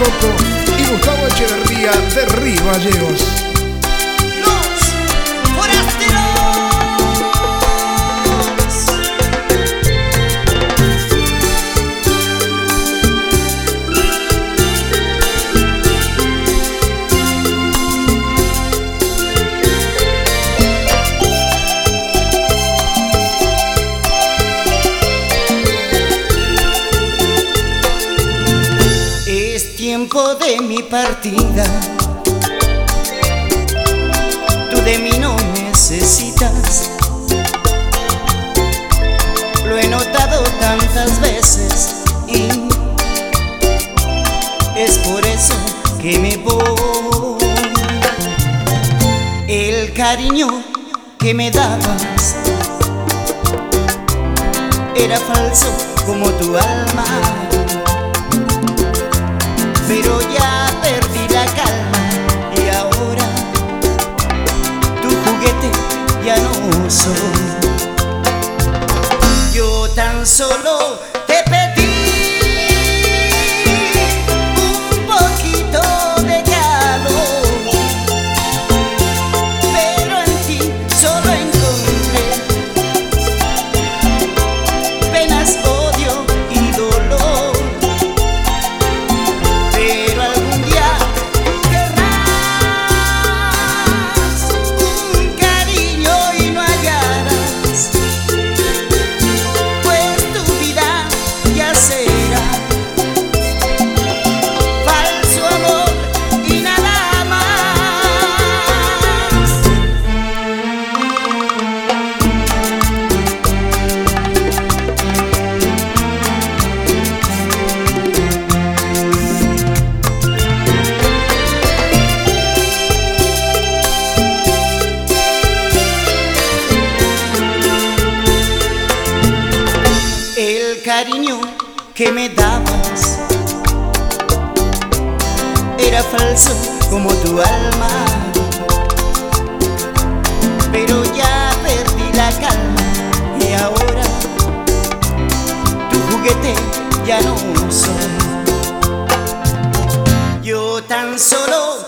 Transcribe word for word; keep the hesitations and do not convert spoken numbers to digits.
Coco y Gustavo Echeverría de Río Gallegos. Los forasteros. Es tiempo de mi partida. Tú de mí no necesitas. Lo he notado tantas veces y es por eso que me voy. El cariño que me dabas era falso como tu alma, pero ya perdí la calma y ahora tu juguete ya no soy. Yo tan solo te pedí un poquito de calor, pero en ti solo encontré penas, odio y dolor. El cariño que me dabas era falso como tu alma, pero ya perdí la calma y ahora tu juguete ya no soy. Yo tan solo